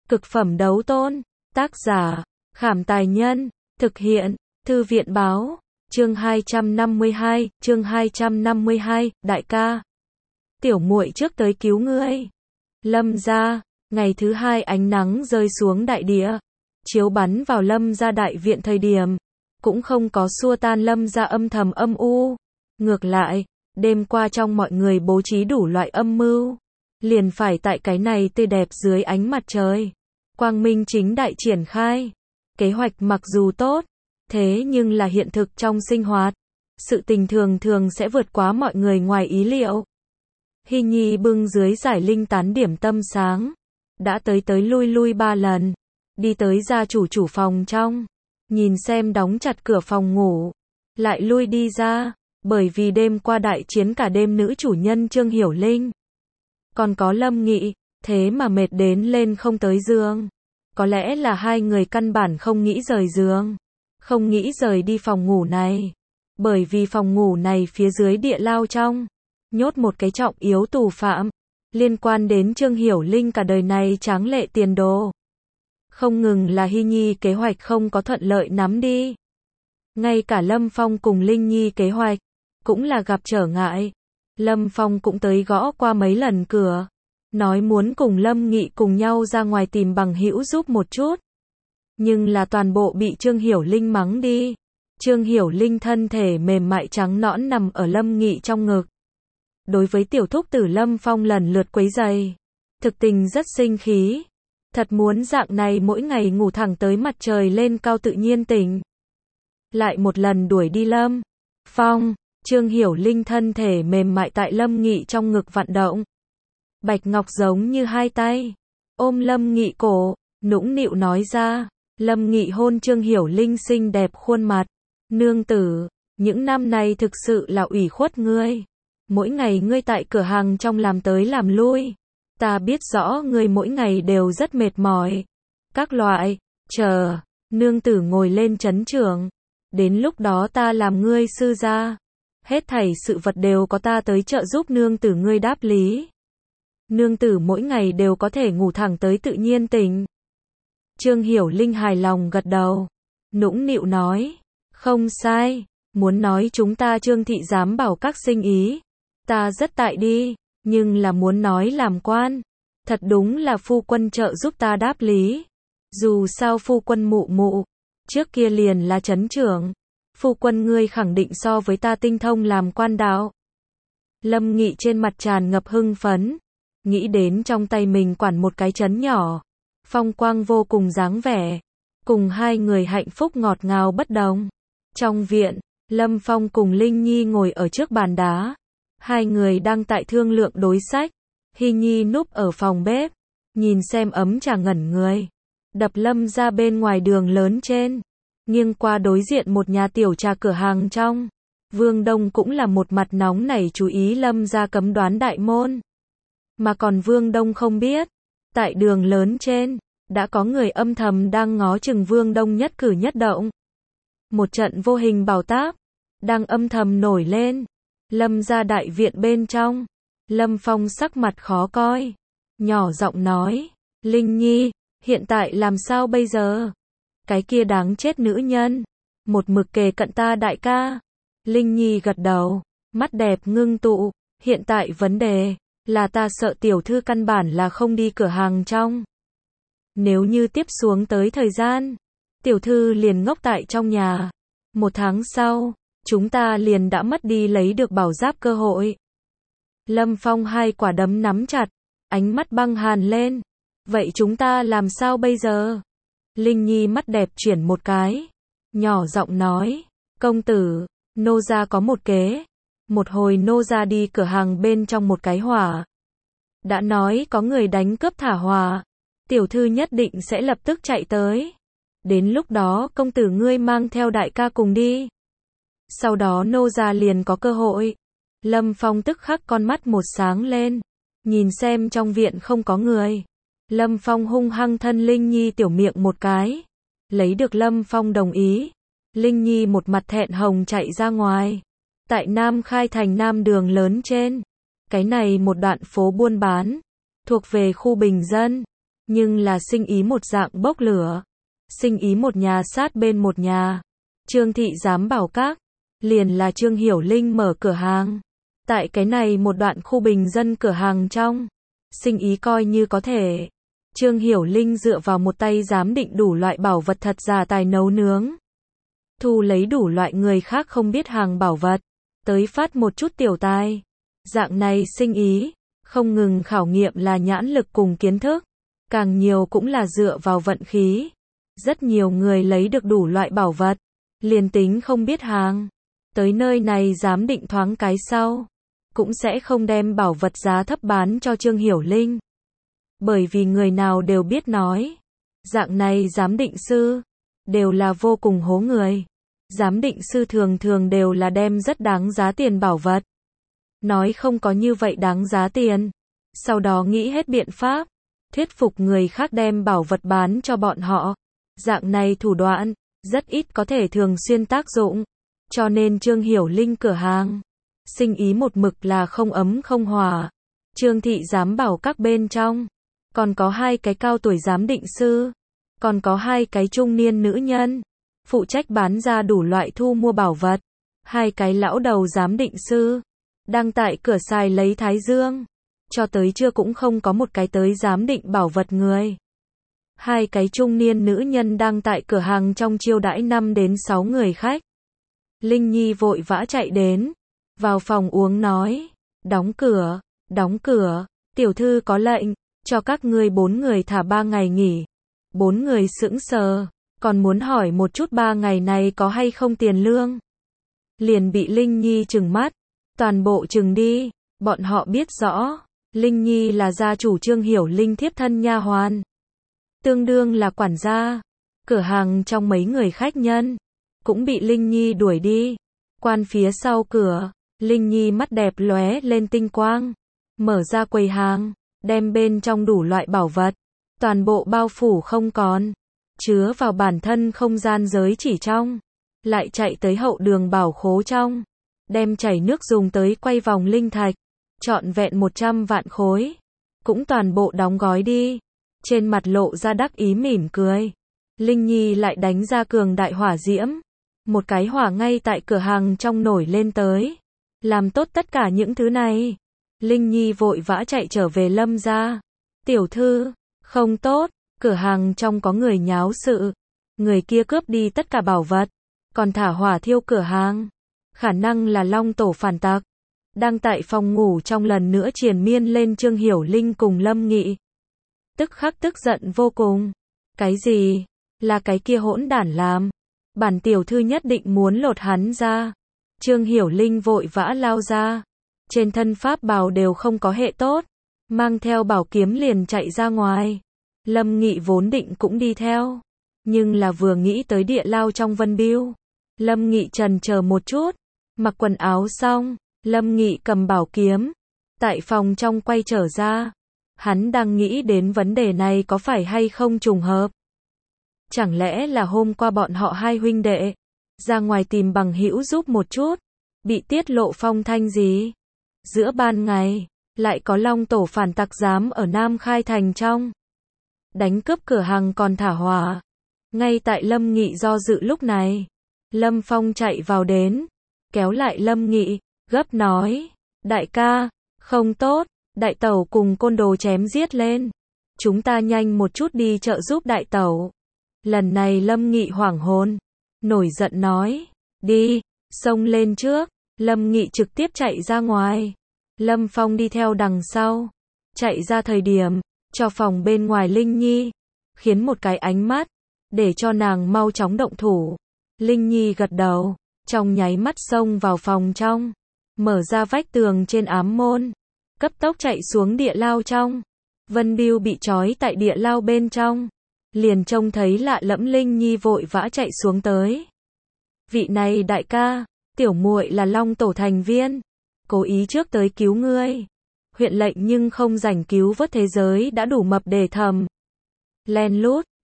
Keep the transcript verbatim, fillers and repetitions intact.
Cực phẩm đấu tôn. Tác giả, Khảm Tài Nhân. Thực hiện, Thư viện Báo. Chương hai trăm năm mươi hai, chương hai trăm năm mươi hai, đại ca. Tiểu muội trước tới cứu ngươi. Lâm gia, ngày thứ hai ánh nắng rơi xuống đại địa, chiếu bắn vào Lâm gia đại viện thời điểm, cũng không có xua tan Lâm gia âm thầm âm u. Ngược lại, đêm qua trong mọi người bố trí đủ loại âm mưu, liền phải tại cái này tươi đẹp dưới ánh mặt trời, quang minh chính đại triển khai. Kế hoạch mặc dù tốt, thế nhưng là hiện thực trong sinh hoạt, sự tình thường thường sẽ vượt quá mọi người ngoài ý liệu. Hy Nhi bưng dưới giải linh tán điểm tâm sáng, đã tới tới lui lui ba lần, đi tới gia chủ chủ phòng trong, nhìn xem đóng chặt cửa phòng ngủ, lại lui đi ra, bởi vì đêm qua đại chiến cả đêm nữ chủ nhân Trương Hiểu Linh, còn có Lâm Nghị, thế mà mệt đến lên không tới giường. Có lẽ là hai người căn bản không nghĩ rời giường, không nghĩ rời đi phòng ngủ này, bởi vì phòng ngủ này phía dưới địa lao trong, nhốt một cái trọng yếu tù phạm, liên quan đến Trương Hiểu Linh cả đời này tráng lệ tiền đồ. Không ngừng là Hy Nhi kế hoạch không có thuận lợi nắm đi, ngay cả Lâm Phong cùng Linh Nhi kế hoạch, cũng là gặp trở ngại. Lâm Phong cũng tới gõ qua mấy lần cửa, nói muốn cùng Lâm Nghị cùng nhau ra ngoài tìm bằng hữu giúp một chút. Nhưng là toàn bộ bị Trương Hiểu Linh mắng đi. Trương Hiểu Linh thân thể mềm mại trắng nõn nằm ở Lâm Nghị trong ngực. Đối với tiểu thúc tử Lâm Phong lần lượt quấy giày, thực tình rất sinh khí. Thật muốn dạng này mỗi ngày ngủ thẳng tới mặt trời lên cao tự nhiên tỉnh. Lại một lần đuổi đi Lâm Phong, Trương Hiểu Linh thân thể mềm mại tại Lâm Nghị trong ngực vận động. Bạch Ngọc giống như hai tay ôm Lâm Nghị cổ, nũng nịu nói ra. Lâm Nghị hôn Trương Hiểu Linh xinh đẹp khuôn mặt. Nương tử, những năm này thực sự là ủy khuất ngươi. Mỗi ngày ngươi tại cửa hàng trong làm tới làm lui. Ta biết rõ ngươi mỗi ngày đều rất mệt mỏi. Các loại, chờ, nương tử ngồi lên trấn trưởng. Đến lúc đó ta làm ngươi sư gia. Hết thảy sự vật đều có ta tới trợ giúp nương tử ngươi đáp lý. Nương tử mỗi ngày đều có thể ngủ thẳng tới tự nhiên tỉnh. Trương Hiểu Linh hài lòng gật đầu, nũng nịu nói, không sai, muốn nói chúng ta Trương thị dám bảo các sinh ý, ta rất tại đi, nhưng là muốn nói làm quan, thật đúng là phu quân trợ giúp ta đáp lý. Dù sao phu quân mụ mụ, trước kia liền là trấn trưởng, phu quân ngươi khẳng định so với ta tinh thông làm quan đạo. Lâm Nghị trên mặt tràn ngập hưng phấn, nghĩ đến trong tay mình quản một cái trấn nhỏ, phong quang vô cùng dáng vẻ, cùng hai người hạnh phúc ngọt ngào bất đồng. Trong viện, Lâm Phong cùng Linh Nhi ngồi ở trước bàn đá, hai người đang tại thương lượng đối sách. Hy Nhi núp ở phòng bếp, nhìn xem ấm trà ngẩn người, đập Lâm ra bên ngoài đường lớn trên, nghiêng qua đối diện một nhà tiểu trà cửa hàng trong. Vương Đông cũng là một mặt nóng nảy chú ý Lâm ra cấm đoán đại môn. Mà còn Vương Đông không biết, tại đường lớn trên, đã có người âm thầm đang ngó chừng Vương Đông nhất cử nhất động. Một trận vô hình bảo táp, đang âm thầm nổi lên. Lâm ra đại viện bên trong, Lâm Phong sắc mặt khó coi, nhỏ giọng nói, Linh Nhi, hiện tại làm sao bây giờ? Cái kia đáng chết nữ nhân, một mực kề cận ta đại ca. Linh Nhi gật đầu, mắt đẹp ngưng tụ, hiện tại vấn đề là ta sợ tiểu thư căn bản là không đi cửa hàng trong. Nếu như tiếp xuống tới thời gian, tiểu thư liền ngốc tại trong nhà. Một tháng sau, chúng ta liền đã mất đi lấy được bảo giáp cơ hội. Lâm Phong hai quả đấm nắm chặt, ánh mắt băng hàn lên. Vậy chúng ta làm sao bây giờ? Linh Nhi mắt đẹp chuyển một cái, nhỏ giọng nói, công tử, nô gia có một kế. Một hồi nô gia đi cửa hàng bên trong một cái hỏa. Đã nói có người đánh cướp thả hỏa, tiểu thư nhất định sẽ lập tức chạy tới. Đến lúc đó công tử ngươi mang theo đại ca cùng đi. Sau đó nô gia liền có cơ hội. Lâm Phong tức khắc con mắt một sáng lên, nhìn xem trong viện không có người. Lâm Phong hung hăng thân Linh Nhi tiểu miệng một cái. Lấy được Lâm Phong đồng ý, Linh Nhi một mặt thẹn hồng chạy ra ngoài. Tại Nam Khai thành Nam đường lớn trên, cái này một đoạn phố buôn bán, thuộc về khu bình dân. nhưng là sinh ý một dạng bốc lửa. Sinh ý một nhà sát bên một nhà. Trương thị giám bảo các, liền là Trương Hiểu Linh mở cửa hàng. Tại cái này một đoạn khu bình dân cửa hàng trong, sinh ý coi như có thể. Trương Hiểu Linh dựa vào một tay giám định đủ loại bảo vật thật giả tài nấu nướng. Thu lấy đủ loại người khác không biết hàng bảo vật, tới phát một chút tiểu tài. Dạng này sinh ý, không ngừng khảo nghiệm là nhãn lực cùng kiến thức, càng nhiều cũng là dựa vào vận khí. Rất nhiều người lấy được đủ loại bảo vật, liền tính không biết hàng, tới nơi này giám định thoáng cái sau, cũng sẽ không đem bảo vật giá thấp bán cho Trương Hiểu Linh. Bởi vì người nào đều biết nói, dạng này giám định sư, đều là vô cùng hố người. Giám định sư thường thường đều là đem rất đáng giá tiền bảo vật. Nói không có như vậy đáng giá tiền. Sau đó nghĩ hết biện pháp, thuyết phục người khác đem bảo vật bán cho bọn họ. Dạng này thủ đoạn, rất ít có thể thường xuyên tác dụng. Cho nên Trương Hiểu Linh cửa hàng, sinh ý một mực là không ấm không hòa. Trương thị giám bảo các bên trong, còn có hai cái cao tuổi giám định sư, còn có hai cái trung niên nữ nhân, phụ trách bán ra đủ loại thu mua bảo vật. Hai cái lão đầu giám định sư, đang tại cửa xài lấy thái dương. Cho tới trưa cũng không có một cái tới giám định bảo vật người. Hai cái trung niên nữ nhân đang tại cửa hàng trong chiêu đãi năm đến sáu người khách. Linh Nhi vội vã chạy đến, vào phòng uống nói, đóng cửa, đóng cửa, tiểu thư có lệnh, cho các ngươi bốn người thả ba ngày nghỉ. Bốn người sững sờ, còn muốn hỏi một chút ba ngày này có hay không tiền lương. Liền bị Linh Nhi trừng mắt, toàn bộ trừng đi, bọn họ biết rõ, Linh Nhi là gia chủ Trương Hiểu Linh thiếp thân nha hoàn. Tương đương là quản gia, cửa hàng trong mấy người khách nhân, cũng bị Linh Nhi đuổi đi. Quan phía sau cửa, Linh Nhi mắt đẹp lóe lên tinh quang, mở ra quầy hàng, đem bên trong đủ loại bảo vật, toàn bộ bao phủ không còn, chứa vào bản thân không gian giới chỉ trong, lại chạy tới hậu đường bảo khố trong, đem chảy nước dùng tới quay vòng linh thạch, trọn vẹn một trăm vạn khối, cũng toàn bộ đóng gói đi. Trên mặt lộ ra đắc ý mỉm cười. Linh Nhi lại đánh ra cường đại hỏa diễm, một cái hỏa ngay tại cửa hàng trong nổi lên tới. Làm tốt tất cả những thứ này, Linh Nhi vội vã chạy trở về Lâm gia. Tiểu thư, không tốt, cửa hàng trong có người nháo sự. Người kia cướp đi tất cả bảo vật, còn thả hỏa thiêu cửa hàng. Khả năng là Long tổ phản tặc. Đang tại phòng ngủ trong lần nữa triền miên lên Trương Hiểu Linh cùng Lâm Nghị. Tức khắc tức giận vô cùng. Cái gì? Là cái kia hỗn đản làm. Bản tiểu thư nhất định muốn lột hắn ra. Trương Hiểu Linh vội vã lao ra. Trên thân pháp bào đều không có hệ tốt. Mang theo bảo kiếm liền chạy ra ngoài. Lâm Nghị vốn định cũng đi theo. Nhưng là vừa nghĩ tới địa lao trong Vân Biêu. Lâm Nghị chần chờ một chút. Mặc quần áo xong, Lâm Nghị cầm bảo kiếm. Tại phòng trong quay trở ra. Hắn đang nghĩ đến vấn đề này có phải hay không trùng hợp. Chẳng lẽ là hôm qua bọn họ hai huynh đệ ra ngoài tìm bằng hữu giúp một chút, bị tiết lộ phong thanh gì? Giữa ban ngày, lại có Long tổ phản tặc dám ở Nam Khai thành trong đánh cướp cửa hàng còn thả hỏa. Ngay tại Lâm Nghị do dự lúc này, Lâm Phong chạy vào đến, kéo lại Lâm Nghị, gấp nói, đại ca, không tốt, đại tẩu cùng côn đồ chém giết lên. Chúng ta nhanh một chút đi trợ giúp đại tẩu. Lần này Lâm Nghị hoảng hồn, nổi giận nói, đi, xông lên trước. Lâm Nghị trực tiếp chạy ra ngoài. Lâm Phong đi theo đằng sau. Chạy ra thời điểm, cho phòng bên ngoài Linh Nhi, khiến một cái ánh mắt, để cho nàng mau chóng động thủ. Linh Nhi gật đầu, trong nháy mắt xông vào phòng trong, mở ra vách tường trên ám môn, cấp tốc chạy xuống địa lao trong. Vân Biêu bị trói tại địa lao bên trong, liền trông thấy lạ lẫm Linh Nhi vội vã chạy xuống tới. Vị này đại ca, tiểu muội là Long tổ thành viên, cố ý trước tới cứu ngươi. Huyện lệnh nhưng không rảnh cứu vớt thế giới đã đủ mập để thầm. Len lút,